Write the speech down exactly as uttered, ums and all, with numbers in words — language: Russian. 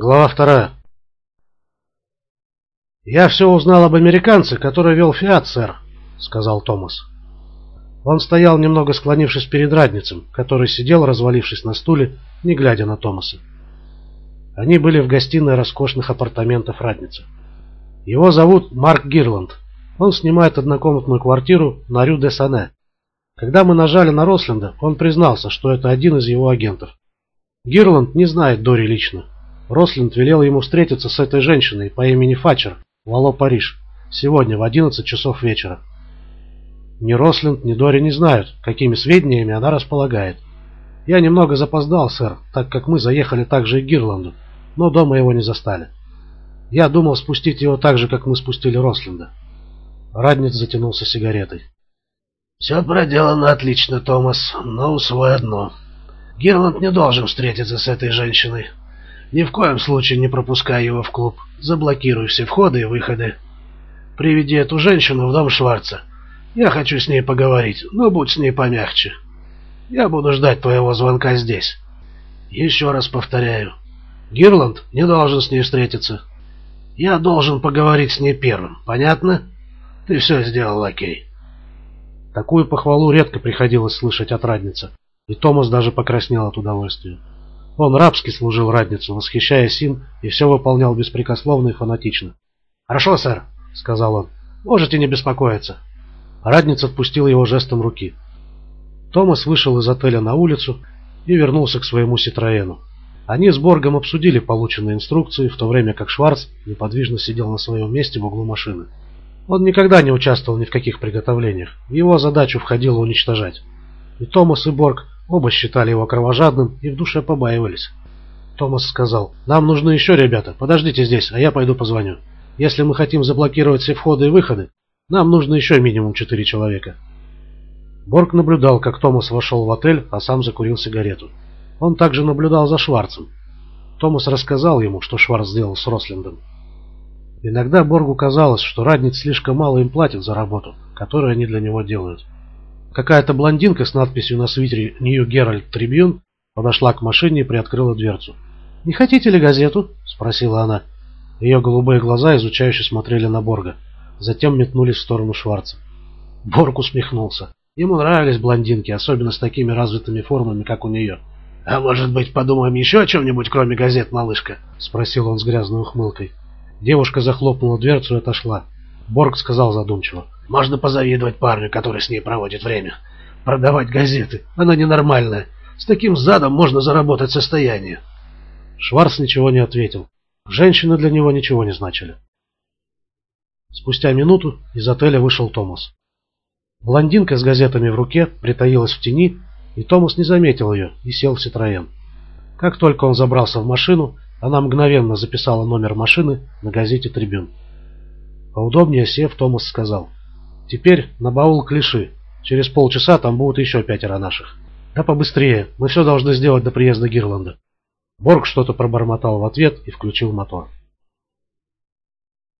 Глава вторая. «Я все узнал об американце, который вел «Фиат», сэр», — сказал Томас. Он стоял, немного склонившись перед Радницем, который сидел, развалившись на стуле, не глядя на Томаса. Они были в гостиной роскошных апартаментов Радница. Его зовут Марк Гирланд. Он снимает однокомнатную квартиру на Рю-де-Сане. Когда мы нажали на Росленда, он признался, что это один из его агентов. Гирланд не знает Дори лично. Росленд велел ему встретиться с этой женщиной по имени Фатчер в Вало, Париж, сегодня в одиннадцать часов вечера. Ни Росленд, ни Дори не знают, какими сведениями она располагает. Я немного запоздал, сэр, так как мы заехали также и к Гирланду, но дома его не застали. Я думал спустить его так же, как мы спустили Росленда. Радниц затянулся сигаретой. «Все проделано отлично, Томас, но усвой одно. Гирланд не должен встретиться с этой женщиной. Ни в коем случае не пропускай его в клуб. Заблокируй все входы и выходы. Приведи эту женщину в дом Шварца. Я хочу с ней поговорить, но будь с ней помягче. Я буду ждать твоего звонка здесь. Еще раз повторяю. Гирланд не должен с ней встретиться. Я должен поговорить с ней первым. Понятно? Ты все сделал, лакей». Такую похвалу редко приходилось слышать от Радница, и Томас даже покраснел от удовольствия. Он рабски служил Радницу, восхищаясь им, и все выполнял беспрекословно и фанатично. «Хорошо, сэр», — сказал он, — «можете не беспокоиться». Радниц отпустил его жестом руки. Томас вышел из отеля на улицу и вернулся к своему Ситроену. Они с Боргом обсудили полученные инструкции, в то время как Шварц неподвижно сидел на своем месте в углу машины. Он никогда не участвовал ни в каких приготовлениях, в его задачу входило уничтожать. И Томас, и Борг оба считали его кровожадным и в душе побаивались. Томас сказал: «Нам нужны еще ребята, подождите здесь, а я пойду позвоню. Если мы хотим заблокировать все входы и выходы, нам нужно еще минимум четыре человека». Борг наблюдал, как Томас вошел в отель, а сам закурил сигарету. Он также наблюдал за Шварцем. Томас рассказал ему, что Шварц сделал с Рослендом. Иногда Боргу казалось, что Радниц слишком мало им платит за работу, которую они для него делают. Какая-то блондинка с надписью на свитере «Нью Геральд Трибьюн» подошла к машине и приоткрыла дверцу. «Не хотите ли газету?» — спросила она. Ее голубые глаза изучающе смотрели на Борга, затем метнулись в сторону Шварца. Борг усмехнулся. Ему нравились блондинки, особенно с такими развитыми формами, как у нее. «А может быть, подумаем еще о чем-нибудь, кроме газет, малышка?» — спросил он с грязной ухмылкой. Девушка захлопнула дверцу и отошла. Борг сказал задумчиво: «Можно позавидовать парню, который с ней проводит время. Продавать газеты. Она ненормальная. С таким задом можно заработать состояние». Шварц ничего не ответил. Женщины для него ничего не значили. Спустя минуту из отеля вышел Томас. Блондинка с газетами в руке притаилась в тени, и Томас не заметил ее и сел в Ситроен. Как только он забрался в машину, она мгновенно записала номер машины на газете «Трибюн». Поудобнее сев, Томас сказал: «Теперь на баул Клиши. Через полчаса там будут еще пятеро наших. Да побыстрее, мы все должны сделать до приезда Гирланда». Борг что-то пробормотал в ответ и включил мотор.